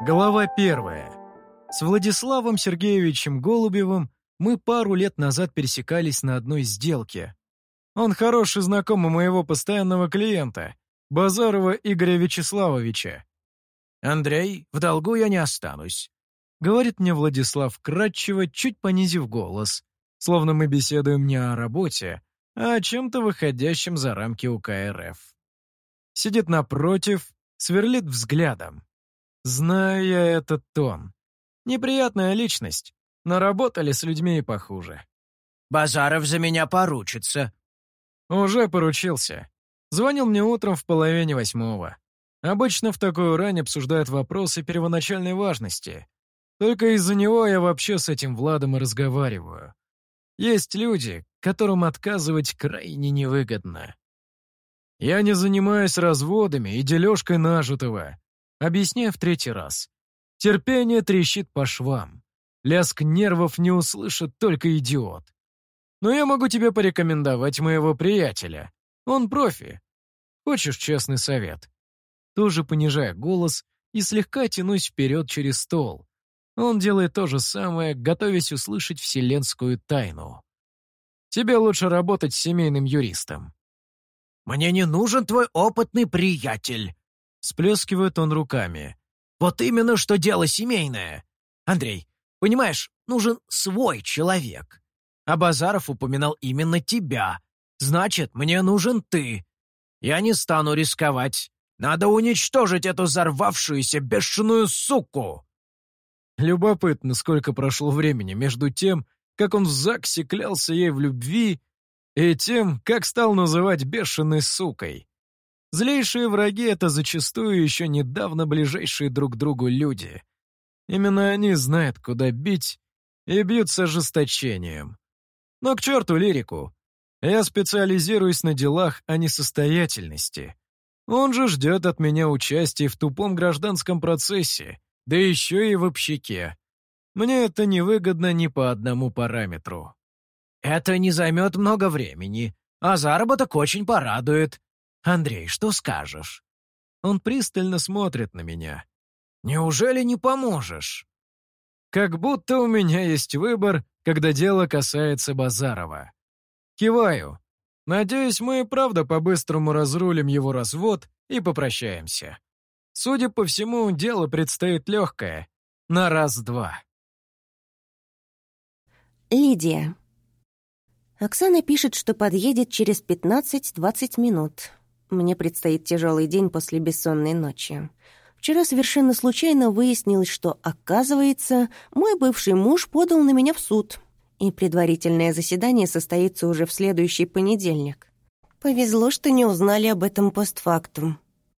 Глава 1. С Владиславом Сергеевичем Голубевым мы пару лет назад пересекались на одной сделке. Он хороший знакомый моего постоянного клиента, Базарова Игоря Вячеславовича. «Андрей, в долгу я не останусь», — говорит мне Владислав вкратчиво, чуть понизив голос, словно мы беседуем не о работе, а о чем-то выходящем за рамки УК РФ. Сидит напротив, сверлит взглядом. Знаю я этот тон. Неприятная личность, но работали с людьми и похуже. «Базаров за меня поручится». Уже поручился. Звонил мне утром в 7:30. Обычно в такую рань обсуждают вопросы первоначальной важности. Только из-за него я вообще с этим Владом и разговариваю. Есть люди, которым отказывать крайне невыгодно. Я не занимаюсь разводами и дележкой нажитого. Объясняю в 3-й раз. Терпение трещит по швам. Лязг нервов не услышит только идиот. Но я могу тебе порекомендовать моего приятеля. Он профи. Хочешь честный совет? Тоже понижая голос и слегка тянусь вперед через стол. Он делает то же самое, готовясь услышать вселенскую тайну. Тебе лучше работать с семейным юристом. «Мне не нужен твой опытный приятель», — сплескивает он руками. «Вот именно, что дело семейное. Андрей, понимаешь, нужен свой человек. А Базаров упоминал именно тебя. Значит, мне нужен ты. Я не стану рисковать. Надо уничтожить эту взорвавшуюся бешеную суку». Любопытно, сколько прошло времени между тем, как он в ЗАГСе клялся ей в любви, и тем, как стал называть бешеной сукой. Злейшие враги — это зачастую еще недавно ближайшие друг к другу люди. Именно они знают, куда бить, и бьют с ожесточением. Но к черту лирику. Я специализируюсь на делах о несостоятельности. Он же ждет от меня участия в тупом гражданском процессе, да еще и в общаке. Мне это невыгодно ни по одному параметру. «Это не займет много времени, а заработок очень порадует. Андрей, что скажешь?» Он пристально смотрит на меня. «Неужели не поможешь?» Как будто у меня есть выбор, когда дело касается Базарова. Киваю. Надеюсь, мы и правда по-быстрому разрулим его развод и попрощаемся. Судя по всему, дело предстоит легкое. На раз-два. Лидия. Оксана пишет, что подъедет через 15-20 минут. Мне предстоит тяжелый день после бессонной ночи. Вчера совершенно случайно выяснилось, что, оказывается, мой бывший муж подал на меня в суд, и предварительное заседание состоится уже в следующий понедельник. Повезло, что не узнали об этом постфактум.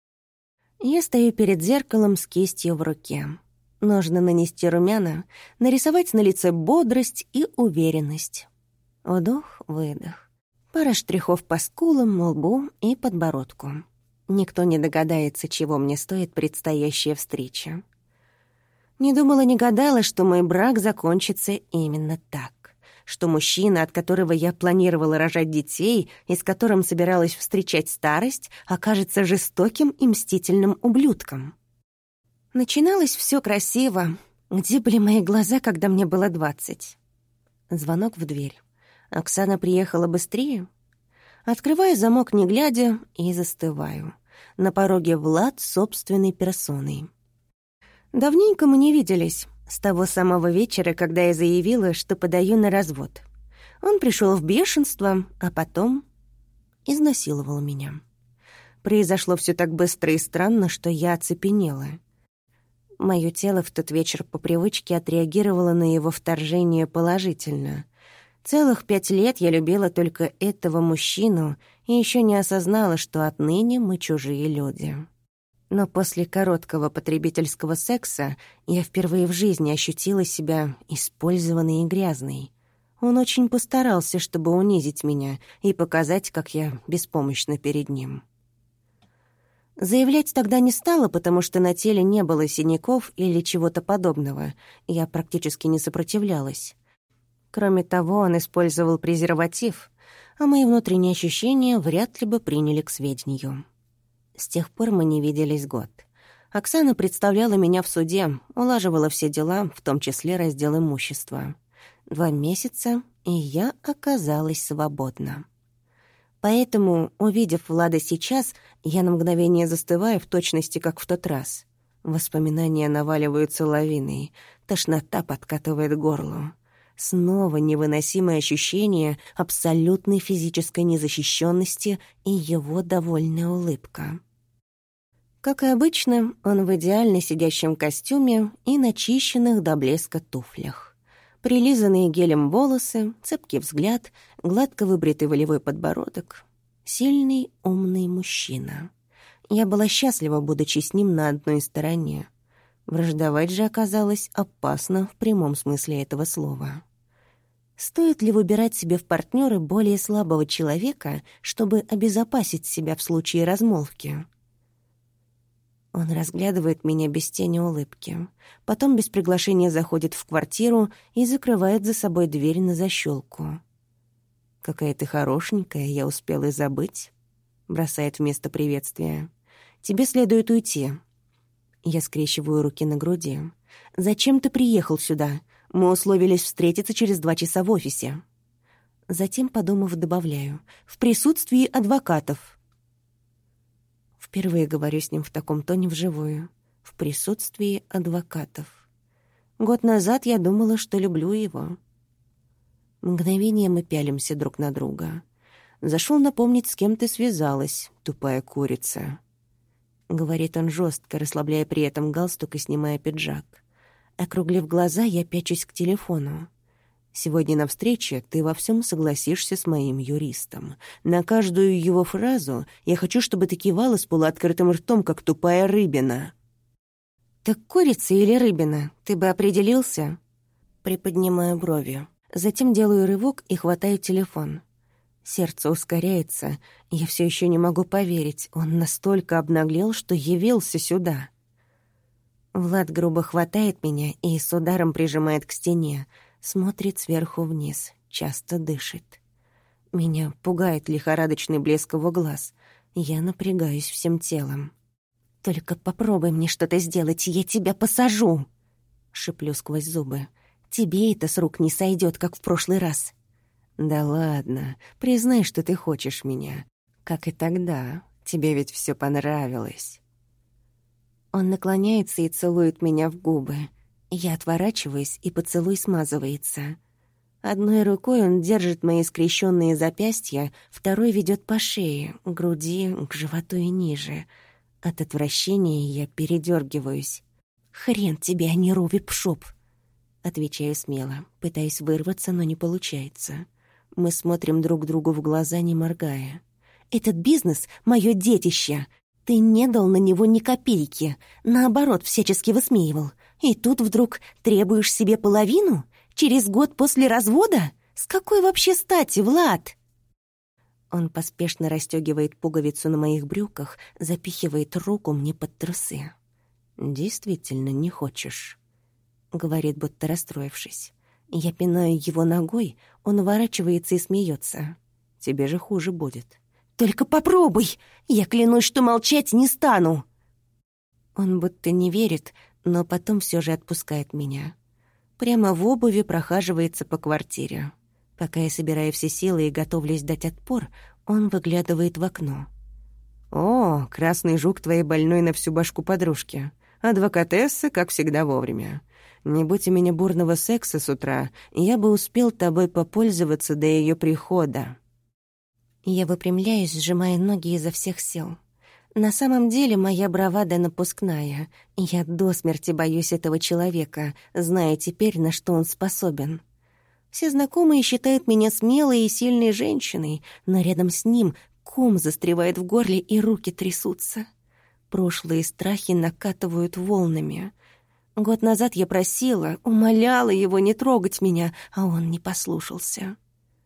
Я стою перед зеркалом с кистью в руке. Нужно нанести румяна, нарисовать на лице бодрость и уверенность. Вдох-выдох. Пара штрихов по скулам, лбу и подбородку. Никто не догадается, чего мне стоит предстоящая встреча. Не думала, не гадала, что мой брак закончится именно так. Что мужчина, от которого я планировала рожать детей и с которым собиралась встречать старость, окажется жестоким и мстительным ублюдком. Начиналось все красиво. Где были мои глаза, когда мне было 20? Звонок в дверь. Оксана приехала быстрее. Открываю замок, не глядя, и застываю. На пороге Влад собственной персоной. Давненько мы не виделись. С того самого вечера, когда я заявила, что подаю на развод. Он пришел в бешенство, а потом изнасиловал меня. Произошло все так быстро и странно, что я оцепенела. Мое тело в тот вечер по привычке отреагировало на его вторжение положительно. Целых 5 лет я любила только этого мужчину и еще не осознала, что отныне мы чужие люди. Но после короткого потребительского секса я впервые в жизни ощутила себя использованной и грязной. Он очень постарался, чтобы унизить меня и показать, как я беспомощна перед ним. Заявлять тогда не стала, потому что на теле не было синяков или чего-то подобного. Я практически не сопротивлялась. Кроме того, он использовал презерватив, а мои внутренние ощущения вряд ли бы приняли к сведению. С тех пор мы не виделись год. Оксана представляла меня в суде, улаживала все дела, в том числе раздел имущества. 2 месяца, и я оказалась свободна. Поэтому, увидев Влада сейчас, я на мгновение застываю в точности, как в тот раз. Воспоминания наваливаются лавиной, тошнота подкатывает к горлу. Снова невыносимое ощущение абсолютной физической незащищенности и его довольная улыбка. Как и обычно, он в идеально сидящем костюме и начищенных до блеска туфлях. Прилизанные гелем волосы, цепкий взгляд, гладко выбритый волевой подбородок. Сильный, умный мужчина. Я была счастлива, будучи с ним на одной стороне. Враждовать же оказалось опасно в прямом смысле этого слова. Стоит ли выбирать себе в партнеры более слабого человека, чтобы обезопасить себя в случае размолвки? Он разглядывает меня без тени улыбки. Потом без приглашения заходит в квартиру и закрывает за собой дверь на защелку. «Какая ты хорошенькая, я успела и забыть», — бросает вместо приветствия. «Тебе следует уйти». Я скрещиваю руки на груди. «Зачем ты приехал сюда? Мы условились встретиться через 2 часа в офисе». Затем, подумав, добавляю. «В присутствии адвокатов». Впервые говорю с ним в таком тоне вживую. В присутствии адвокатов. Год назад я думала, что люблю его. Мгновение мы пялимся друг на друга. «Зашел напомнить, с кем ты связалась, тупая курица», — говорит он жестко, расслабляя при этом галстук и снимая пиджак. Округлив глаза, я пячусь к телефону. «Сегодня на встрече ты во всем согласишься с моим юристом. На каждую его фразу я хочу, чтобы ты кивала с полуоткрытым ртом, как тупая рыбина». «Так курица или рыбина? Ты бы определился?» Приподнимаю брови. Затем делаю рывок и хватаю телефон. Сердце ускоряется. Я все еще не могу поверить. Он настолько обнаглел, что явился сюда. Влад грубо хватает меня и с ударом прижимает к стене. Смотрит сверху вниз, часто дышит. Меня пугает лихорадочный блеск его глаз. Я напрягаюсь всем телом. «Только попробуй мне что-то сделать, я тебя посажу!» Шиплю сквозь зубы. «Тебе это с рук не сойдет, как в прошлый раз». «Да ладно, признай, что ты хочешь меня. Как и тогда. Тебе ведь все понравилось». Он наклоняется и целует меня в губы. Я отворачиваюсь, и поцелуй смазывается. Одной рукой он держит мои скрещенные запястья, второй ведет по шее, к груди, к животу и ниже. От отвращения я передергиваюсь. «Хрен тебе, а не Рови Пшоп!» Отвечаю смело, пытаясь вырваться, но не получается. Мы смотрим друг другу в глаза, не моргая. «Этот бизнес — моё детище. Ты не дал на него ни копейки. Наоборот, всячески высмеивал. И тут вдруг требуешь себе половину? Через год после развода? С какой вообще стати, Влад?» Он поспешно расстёгивает пуговицу на моих брюках, запихивает руку мне под трусы. «Действительно не хочешь», — говорит, будто расстроившись. Я пинаю его ногой, он уворачивается и смеется. «Тебе же хуже будет». «Только попробуй! Я клянусь, что молчать не стану!» Он будто не верит, но потом все же отпускает меня. Прямо в обуви прохаживается по квартире. Пока я собираю все силы и готовлюсь дать отпор, он выглядывает в окно. «О, красный жук твоей больной на всю башку подружки. Адвокатесса, как всегда, вовремя. Не будь у меня бурного секса с утра, я бы успел тобой попользоваться до ее прихода». Я выпрямляюсь, сжимая ноги изо всех сил. На самом деле моя бравада напускная. Я до смерти боюсь этого человека, зная теперь, на что он способен. Все знакомые считают меня смелой и сильной женщиной, но рядом с ним ком застревает в горле и руки трясутся. Прошлые страхи накатывают волнами. Год назад я просила, умоляла его не трогать меня, а он не послушался.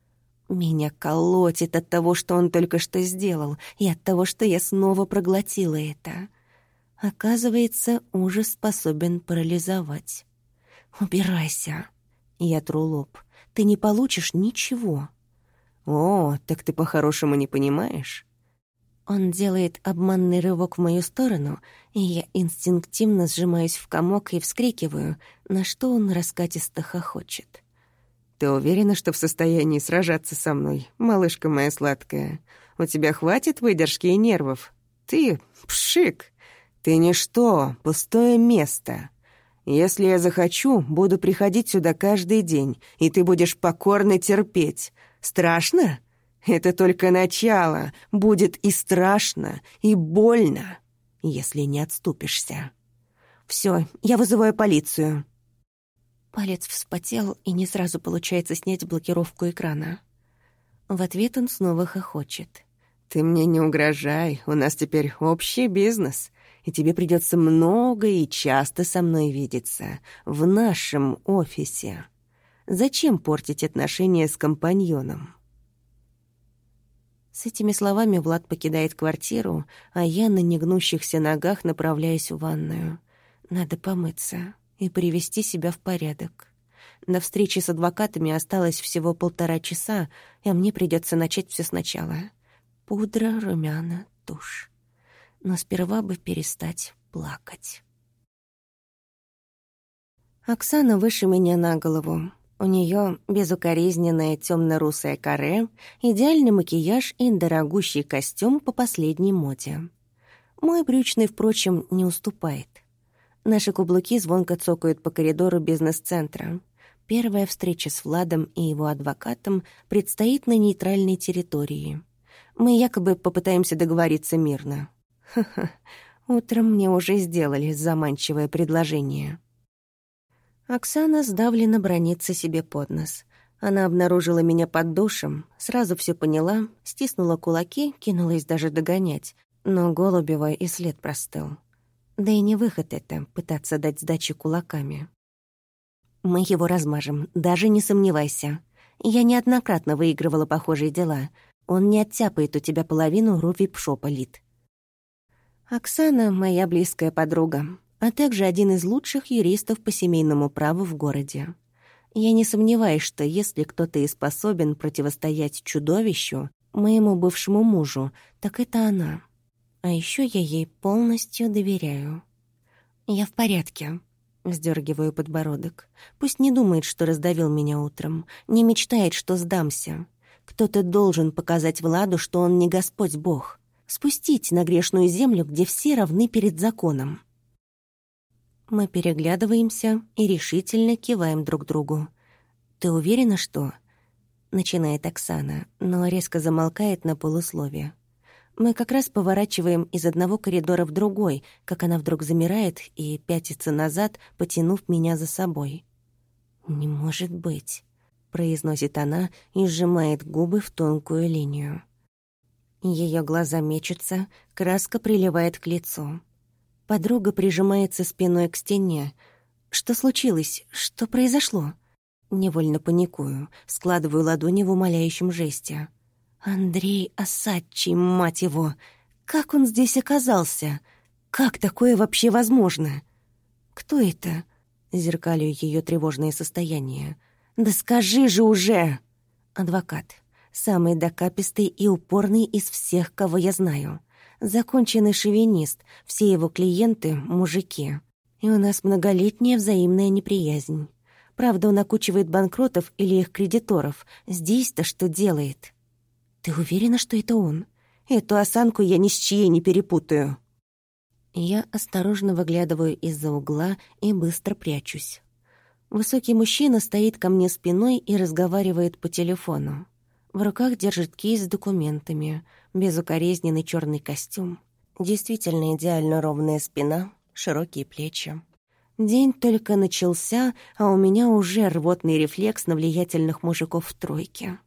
Меня колотит от того, что он только что сделал, и от того, что я снова проглотила это. Оказывается, ужас способен парализовать. «Убирайся!» Я тру лоб. «Ты не получишь ничего». «О, так ты по-хорошему не понимаешь?» Он делает обманный рывок в мою сторону, и я инстинктивно сжимаюсь в комок и вскрикиваю, на что он раскатисто хохочет. «Ты уверена, что в состоянии сражаться со мной, малышка моя сладкая? У тебя хватит выдержки и нервов? Ты — пшик! Ты ничто, пустое место. Если я захочу, буду приходить сюда каждый день, и ты будешь покорно терпеть. Страшно? Это только начало. Будет и страшно, и больно, если не отступишься. Всё, я вызываю полицию». Палец вспотел, и не сразу получается снять блокировку экрана. В ответ он снова хохочет. «Ты мне не угрожай, у нас теперь общий бизнес, и тебе придется много и часто со мной видеться в нашем офисе. Зачем портить отношения с компаньоном?» С этими словами Влад покидает квартиру, а я на негнущихся ногах направляюсь в ванную. Надо помыться и привести себя в порядок. До встречи с адвокатами осталось всего 1,5 часа, а мне придется начать все сначала. Пудра, румяна, тушь. Но сперва бы перестать плакать. Оксана выше меня на голову. У нее безукоризненное темно-русое каре, идеальный макияж и дорогущий костюм по последней моде. Мой брючный, впрочем, не уступает. Наши каблуки звонко цокают по коридору бизнес-центра. Первая встреча с Владом и его адвокатом предстоит на нейтральной территории. Мы якобы попытаемся договориться мирно. Ха-ха, утром мне уже сделали заманчивое предложение. Оксана сдавленно бранится себе под нос. Она обнаружила меня под душем, сразу все поняла, стиснула кулаки, кинулась даже догонять. Но Голубева и след простыл. Да и не выход это — пытаться дать сдачи кулаками. Мы его размажем, даже не сомневайся. Я неоднократно выигрывала похожие дела. Он не оттяпает у тебя половину рувип-шопа, Лид. Оксана — моя близкая подруга, а также один из лучших юристов по семейному праву в городе. Я не сомневаюсь, что если кто-то и способен противостоять чудовищу, моему бывшему мужу, так это она. А еще я ей полностью доверяю. «Я в порядке», — вздергиваю подбородок. Пусть не думает, что раздавил меня утром, не мечтает, что сдамся. Кто-то должен показать Владу, что он не Господь Бог, спустить на грешную землю, где все равны перед законом. Мы переглядываемся и решительно киваем друг другу. «Ты уверена, что...» — начинает Оксана, но резко замолкает на полусловие. Мы как раз поворачиваем из одного коридора в другой, как она вдруг замирает и пятится назад, потянув меня за собой. «Не может быть», — произносит она и сжимает губы в тонкую линию. Ее глаза мечутся, краска приливает к лицу. Подруга прижимается спиной к стене. «Что случилось? Что произошло?» Невольно паникую, складываю ладони в умоляющем жесте. «Андрей Осадчий, мать его! Как он здесь оказался? Как такое вообще возможно?» «Кто это?» — зеркалю ее тревожное состояние. «Да скажи же уже!» «Адвокат. Самый докапистый и упорный из всех, кого я знаю. Законченный шовинист, все его клиенты — мужики. И у нас многолетняя взаимная неприязнь. Правда, он окучивает банкротов или их кредиторов. Здесь-то что делает?» «Ты уверена, что это он? Эту осанку я ни с чьей не перепутаю». Я осторожно выглядываю из-за угла и быстро прячусь. Высокий мужчина стоит ко мне спиной и разговаривает по телефону. В руках держит кейс с документами, безукоризненный черный костюм. Действительно идеально ровная спина, широкие плечи. День только начался, а у меня уже рвотный рефлекс на влиятельных мужиков в тройке.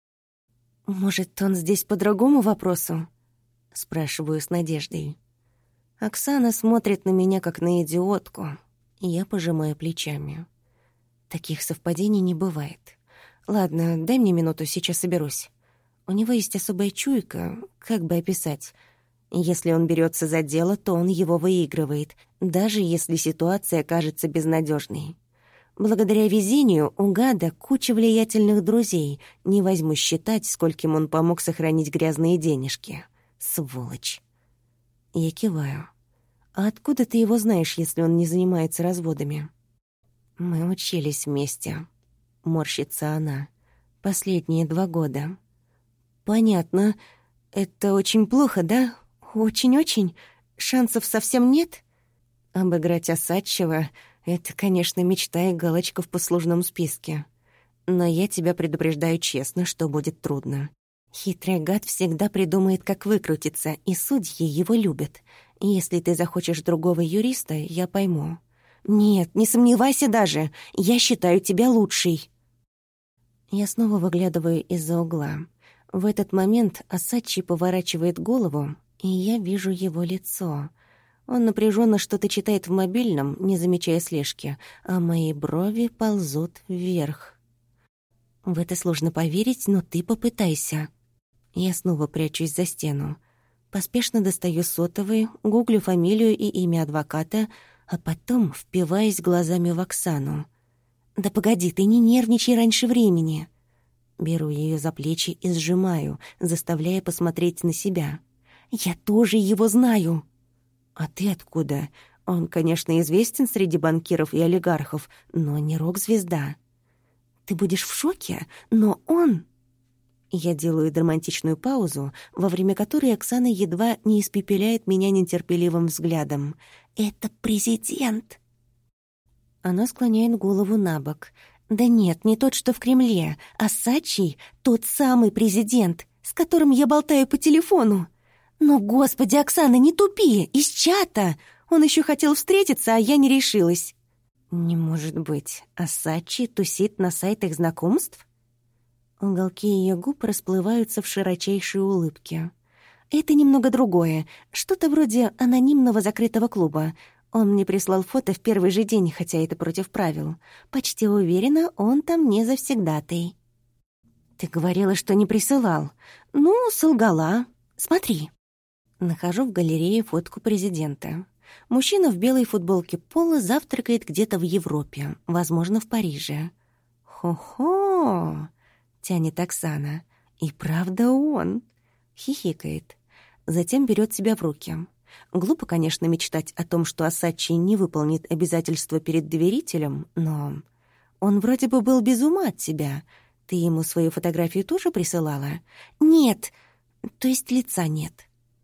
«Может, он здесь по другому вопросу?» — спрашиваю с надеждой. Оксана смотрит на меня, как на идиотку, и я пожимаю плечами. Таких совпадений не бывает. Ладно, дай мне минуту, сейчас соберусь. У него есть особая чуйка, как бы описать. Если он берется за дело, то он его выигрывает, даже если ситуация кажется безнадежной. Благодаря везению у гада куча влиятельных друзей, не возьму считать, скольким он помог сохранить грязные денежки. Сволочь. Я киваю. «А откуда ты его знаешь, если он не занимается разводами?» «Мы учились вместе», — морщится она. «Последние 2 года». «Понятно. Это очень плохо, да? Очень-очень? Шансов совсем нет?» «Обыграть Осадчего — это, конечно, мечта и галочка в послужном списке. Но я тебя предупреждаю честно, что будет трудно. Хитрый гад всегда придумает, как выкрутиться, и судьи его любят. Если ты захочешь другого юриста, я пойму». «Нет, не сомневайся даже. Я считаю тебя лучшей». Я снова выглядываю из-за угла. В этот момент Осадчий поворачивает голову, и я вижу его лицо. Он напряженно что-то читает в мобильном, не замечая слежки, а мои брови ползут вверх. В это сложно поверить, но ты попытайся. Я снова прячусь за стену. Поспешно достаю сотовый, гуглю фамилию и имя адвоката, а потом впиваюсь глазами в Оксану. «Да погоди, ты не нервничай раньше времени». Беру ее за плечи и сжимаю, заставляя посмотреть на себя. «Я тоже его знаю». «А ты откуда? Он, конечно, известен среди банкиров и олигархов, но не рок-звезда». «Ты будешь в шоке, но он...» Я делаю драматичную паузу, во время которой Оксана едва не испепеляет меня нетерпеливым взглядом. «Это президент!» Она склоняет голову набок. «Да нет, не тот, что в Кремле, а Сачий — тот самый президент, с которым я болтаю по телефону. Но, господи, Оксана, не тупи, из чата! Он еще хотел встретиться, а я не решилась». «Не может быть, а Сачий тусит на сайтах знакомств?» Уголки ее губ расплываются в широчайшей улыбке. «Это немного другое, что-то вроде анонимного закрытого клуба. Он мне прислал фото в первый же день, хотя это против правил. Почти уверена, он там не завсегдатый». «Ты говорила, что не присылал». «Ну, солгала. Смотри». Нахожу в галерее фотку президента. Мужчина в белой футболке поло завтракает где-то в Европе, возможно, в Париже. «Хо-хо!» — тянет Оксана. «И правда он!» — хихикает. Затем берет себя в руки. Глупо, конечно, мечтать о том, что Осадчий не выполнит обязательства перед доверителем, но... Он вроде бы был без ума от тебя. Ты ему свою фотографию тоже присылала? «Нет, то есть лица нет».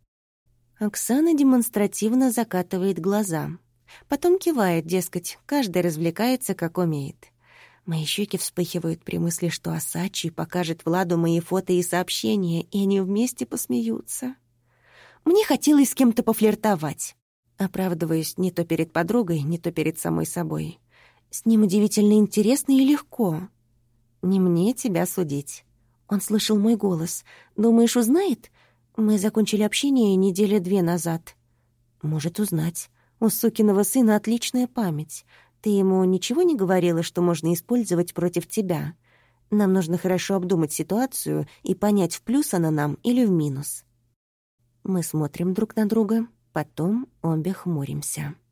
Оксана демонстративно закатывает глаза. Потом кивает, дескать, каждый развлекается, как умеет. Мои щеки вспыхивают при мысли, что Осадчий покажет Владу мои фото и сообщения, и они вместе посмеются. Мне хотелось с кем-то пофлиртовать. Оправдываюсь не то перед подругой, не то перед самой собой. С ним удивительно интересно и легко. Не мне тебя судить. Он слышал мой голос. Думаешь, узнает? Мы закончили общение 2 недели назад. Может узнать. У сукиного сына отличная память. Ты ему ничего не говорила, что можно использовать против тебя? Нам нужно хорошо обдумать ситуацию и понять, в плюс она нам или в минус». Мы смотрим друг на друга, потом обе хмуримся.